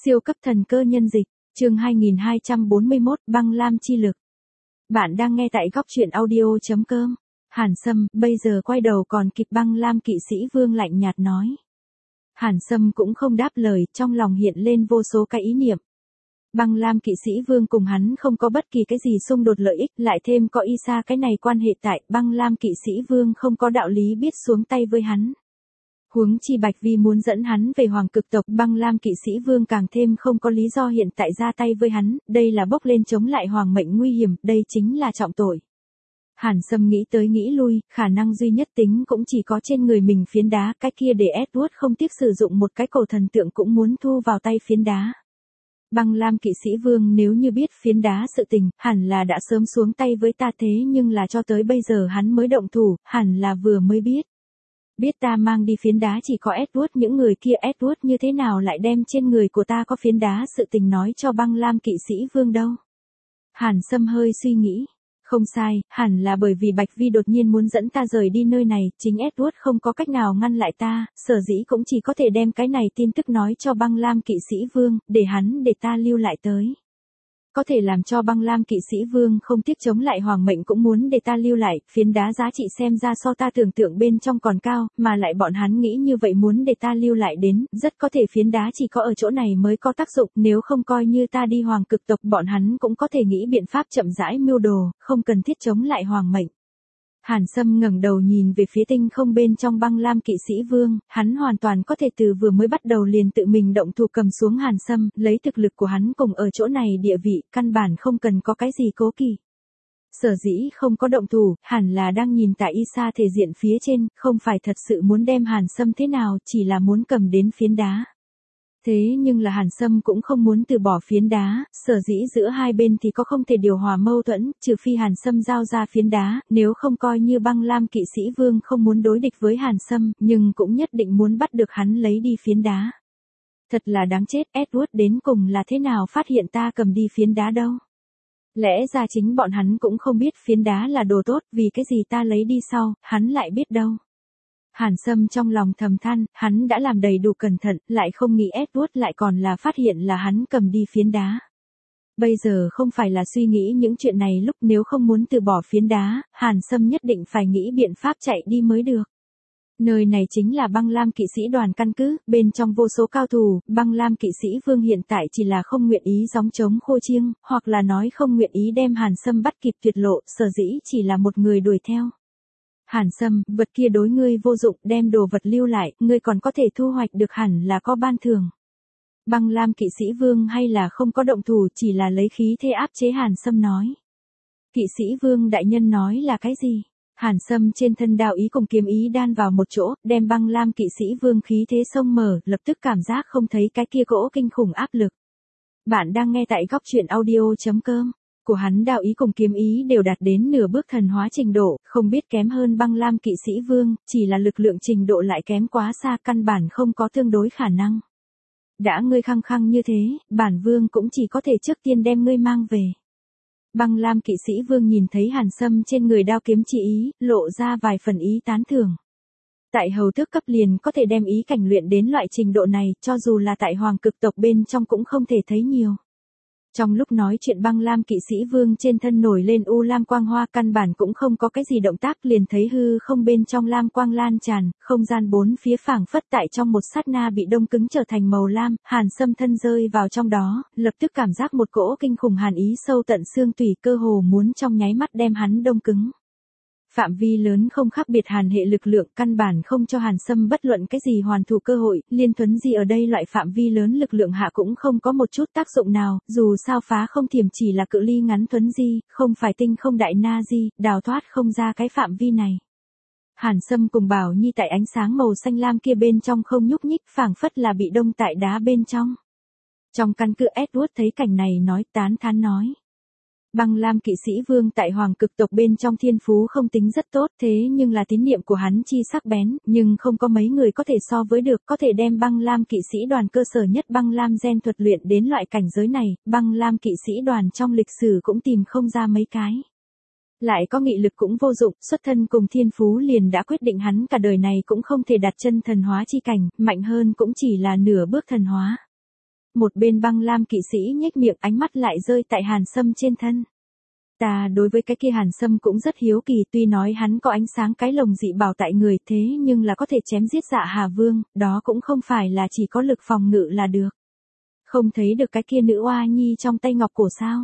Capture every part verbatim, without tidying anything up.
Siêu cấp thần cơ nhân dịch, chương hai nghìn hai trăm bốn mươi mốt, băng lam chi lực. Bạn đang nghe tại góc truyện audio chấm com. Hàn Sâm, bây giờ quay đầu còn kịp, băng lam kỵ sĩ vương lạnh nhạt nói. Hàn Sâm cũng không đáp lời, trong lòng hiện lên vô số cái ý niệm. Băng lam kỵ sĩ vương cùng hắn không có bất kỳ cái gì xung đột lợi ích, lại thêm có Isa cái này quan hệ tại, băng lam kỵ sĩ vương không có đạo lý biết xuống tay với hắn. Huống chi Bạch Vi muốn dẫn hắn về hoàng cực tộc, băng lam kỵ sĩ vương càng thêm không có lý do hiện tại ra tay với hắn, đây là bốc lên chống lại hoàng mệnh nguy hiểm, đây chính là trọng tội. Hàn Sâm nghĩ tới nghĩ lui, khả năng duy nhất tính cũng chỉ có trên người mình phiến đá, cái kia để Edward không tiếc sử dụng một cái cổ thần tượng cũng muốn thu vào tay phiến đá. Băng lam kỵ sĩ vương nếu như biết phiến đá sự tình, hẳn là đã sớm xuống tay với ta, thế nhưng là cho tới bây giờ hắn mới động thủ, hẳn là vừa mới biết. Biết ta mang đi phiến đá chỉ có Edward, những người kia Edward như thế nào lại đem trên người của ta có phiến đá sự tình nói cho băng lam kỵ sĩ vương đâu. Hàn Sâm hơi suy nghĩ. Không sai, hẳn là bởi vì Bạch Vi đột nhiên muốn dẫn ta rời đi nơi này, chính Edward không có cách nào ngăn lại ta, sở dĩ cũng chỉ có thể đem cái này tin tức nói cho băng lam kỵ sĩ vương, để hắn để ta lưu lại tới. Có thể làm cho băng lam kỵ sĩ vương không tiếc chống lại hoàng mệnh cũng muốn để ta lưu lại, phiến đá giá trị xem ra so ta tưởng tượng bên trong còn cao, mà lại bọn hắn nghĩ như vậy muốn để ta lưu lại đến, rất có thể phiến đá chỉ có ở chỗ này mới có tác dụng, nếu không coi như ta đi hoàng cực tộc bọn hắn cũng có thể nghĩ biện pháp chậm rãi mưu đồ, không cần thiết chống lại hoàng mệnh. Hàn Sâm ngẩng đầu nhìn về phía tinh không bên trong băng lam kỵ sĩ vương, hắn hoàn toàn có thể từ vừa mới bắt đầu liền tự mình động thủ cầm xuống Hàn Sâm, lấy thực lực của hắn cùng ở chỗ này địa vị, căn bản không cần có cái gì cố kỵ. Sở dĩ không có động thủ, hẳn là đang nhìn tại Isa thể diện phía trên, không phải thật sự muốn đem Hàn Sâm thế nào, chỉ là muốn cầm đến phiến đá. Thế nhưng là Hàn Sâm cũng không muốn từ bỏ phiến đá, sở dĩ giữa hai bên thì có không thể điều hòa mâu thuẫn, trừ phi Hàn Sâm giao ra phiến đá, nếu không coi như băng lam kỵ sĩ vương không muốn đối địch với Hàn Sâm, nhưng cũng nhất định muốn bắt được hắn lấy đi phiến đá. Thật là đáng chết, Edward đến cùng là thế nào phát hiện ta cầm đi phiến đá đâu? Lẽ ra chính bọn hắn cũng không biết phiến đá là đồ tốt, vì cái gì ta lấy đi sau, hắn lại biết đâu. Hàn Sâm trong lòng thầm than, hắn đã làm đầy đủ cẩn thận, lại không nghĩ Edward lại còn là phát hiện là hắn cầm đi phiến đá. Bây giờ không phải là suy nghĩ những chuyện này lúc, nếu không muốn từ bỏ phiến đá, Hàn Sâm nhất định phải nghĩ biện pháp chạy đi mới được. Nơi này chính là băng lam kỵ sĩ đoàn căn cứ, bên trong vô số cao thủ, băng lam kỵ sĩ vương hiện tại chỉ là không nguyện ý gióng trống khô chiêng, hoặc là nói không nguyện ý đem Hàn Sâm bắt kịp tuyệt lộ, sở dĩ chỉ là một người đuổi theo. Hàn Sâm, vật kia đối ngươi vô dụng, đem đồ vật lưu lại, ngươi còn có thể thu hoạch được, hẳn là có ban thưởng. Băng lam kỵ sĩ vương hay là không có động thủ, chỉ là lấy khí thế áp chế Hàn Sâm nói. Kỵ sĩ vương đại nhân nói là cái gì? Hàn Sâm trên thân đạo ý cùng kiếm ý đan vào một chỗ, đem băng lam kỵ sĩ vương khí thế sông mở, lập tức cảm giác không thấy cái kia cỗ kinh khủng áp lực. Bạn đang nghe tại góc truyện audio chấm com. Của hắn đạo ý cùng kiếm ý đều đạt đến nửa bước thần hóa trình độ, không biết kém hơn băng lam kỵ sĩ vương, chỉ là lực lượng trình độ lại kém quá xa, căn bản không có tương đối khả năng. Đã ngươi khăng khăng như thế, bản vương cũng chỉ có thể trước tiên đem ngươi mang về. Băng lam kỵ sĩ vương nhìn thấy Hàn Sâm trên người đao kiếm chỉ ý, lộ ra vài phần ý tán thưởng. Tại hầu tước cấp liền có thể đem ý cảnh luyện đến loại trình độ này, cho dù là tại hoàng cực tộc bên trong cũng không thể thấy nhiều. Trong lúc nói chuyện băng lam kỵ sĩ vương trên thân nổi lên u lam quang hoa, căn bản cũng không có cái gì động tác, liền thấy hư không bên trong lam quang lan tràn, không gian bốn phía phảng phất tại trong một sát na bị đông cứng trở thành màu lam, Hàn Sâm thân rơi vào trong đó, lập tức cảm giác một cỗ kinh khủng hàn ý sâu tận xương tủy, cơ hồ muốn trong nháy mắt đem hắn đông cứng. Phạm vi lớn không khác biệt hàn hệ lực lượng, căn bản không cho Hàn Sâm bất luận cái gì hoàn thủ cơ hội, liên thuấn di ở đây loại phạm vi lớn lực lượng hạ cũng không có một chút tác dụng nào, dù sao phá không thiểm chỉ là cự ly ngắn thuấn di, không phải tinh không đại na di, đào thoát không ra cái phạm vi này. Hàn Sâm cùng Bảo Nhi tại ánh sáng màu xanh lam kia bên trong không nhúc nhích, phảng phất là bị đông tại đá bên trong. Trong căn cứ Edward thấy cảnh này nói, tán thán nói. Băng lam kỵ sĩ vương tại hoàng cực tộc bên trong thiên phú không tính rất tốt, thế nhưng là tín niệm của hắn chi sắc bén, nhưng không có mấy người có thể so với được, có thể đem băng lam kỵ sĩ đoàn cơ sở nhất băng lam gen thuật luyện đến loại cảnh giới này, băng lam kỵ sĩ đoàn trong lịch sử cũng tìm không ra mấy cái. Lại có nghị lực cũng vô dụng, xuất thân cùng thiên phú liền đã quyết định hắn cả đời này cũng không thể đặt chân thần hóa chi cảnh, mạnh hơn cũng chỉ là nửa bước thần hóa. một bên Băng Lam kỵ sĩ nhếch miệng, ánh mắt lại rơi tại Hàn Sâm trên thân. Ta đối với cái kia Hàn Sâm cũng rất hiếu kỳ, tuy nói hắn có ánh sáng cái lồng dị bảo tại người, thế nhưng là có thể chém giết Dạ Hà Vương, đó cũng không phải là chỉ có lực phòng ngự là được. Không thấy được cái kia nữ oa nhi trong tay ngọc cổ sao?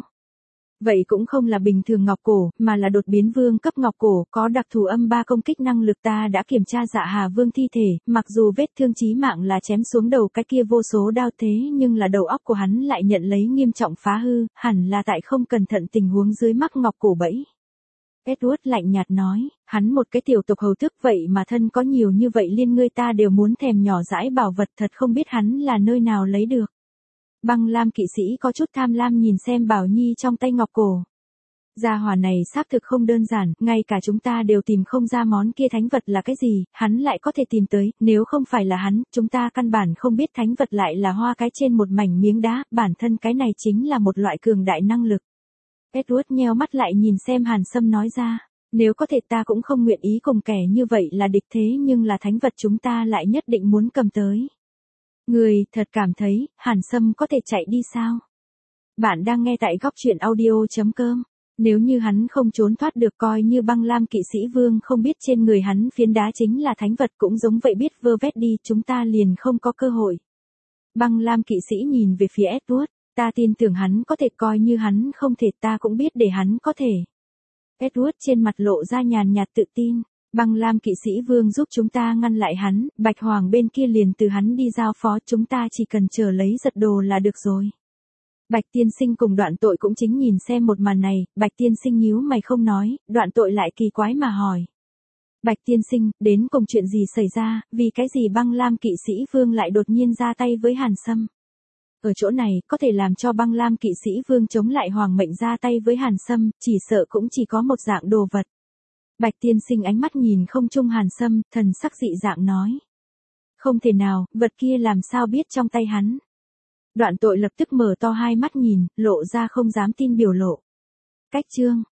Vậy cũng không là bình thường ngọc cổ, mà là đột biến vương cấp ngọc cổ, có đặc thù âm ba công kích năng lực. Ta đã kiểm tra Dạ Hà Vương thi thể, mặc dù vết thương chí mạng là chém xuống đầu cái kia vô số đao, thế nhưng là đầu óc của hắn lại nhận lấy nghiêm trọng phá hư, hẳn là tại không cẩn thận tình huống dưới mắc ngọc cổ bẫy. Edward lạnh nhạt nói, hắn một cái tiểu tộc hầu tước vậy mà thân có nhiều như vậy liên ngươi ta đều muốn thèm nhỏ dãi bảo vật, thật không biết hắn là nơi nào lấy được. Băng Lam kỵ sĩ có chút tham lam nhìn xem Bảo Nhi trong tay ngọc cổ. Gia hỏa này xác thực không đơn giản, ngay cả chúng ta đều tìm không ra món kia thánh vật là cái gì, hắn lại có thể tìm tới, nếu không phải là hắn, chúng ta căn bản không biết thánh vật lại là hoa cái trên một mảnh miếng đá, bản thân cái này chính là một loại cường đại năng lực. Edward nheo mắt lại nhìn xem Hàn Sâm nói ra, nếu có thể ta cũng không nguyện ý cùng kẻ như vậy là địch, thế nhưng là thánh vật chúng ta lại nhất định muốn cầm tới. Người thật cảm thấy, Hàn Sâm có thể chạy đi sao? Bạn đang nghe tại góc truyện audio chấm com. Nếu như hắn không trốn thoát được, coi như Băng Lam kỵ sĩ vương không biết trên người hắn phiến đá chính là thánh vật cũng giống vậy, biết vơ vét đi, chúng ta liền không có cơ hội. Băng Lam kỵ sĩ nhìn về phía Edward, ta tin tưởng hắn có thể, coi như hắn không thể ta cũng biết để hắn có thể. Edward trên mặt lộ ra nhàn nhạt tự tin. Băng Lam kỵ sĩ vương giúp chúng ta ngăn lại hắn, Bạch Hoàng bên kia liền từ hắn đi giao phó, chúng ta chỉ cần chờ lấy giật đồ là được rồi. Bạch tiên sinh cùng Đoạn Tội cũng chính nhìn xem một màn này, Bạch tiên sinh nhíu mày không nói, Đoạn Tội lại kỳ quái mà hỏi. Bạch tiên sinh, đến cùng chuyện gì xảy ra, vì cái gì Băng Lam kỵ sĩ vương lại đột nhiên ra tay với Hàn Sâm? Ở chỗ này, có thể làm cho Băng Lam kỵ sĩ vương chống lại hoàng mệnh ra tay với Hàn Sâm, chỉ sợ cũng chỉ có một dạng đồ vật. Bạch tiên sinh ánh mắt nhìn không trung Hàn Sâm, thần sắc dị dạng nói. Không thể nào, vật kia làm sao biết trong tay hắn. Đoạn Tội lập tức mở to hai mắt nhìn, lộ ra không dám tin biểu lộ. Cách chương.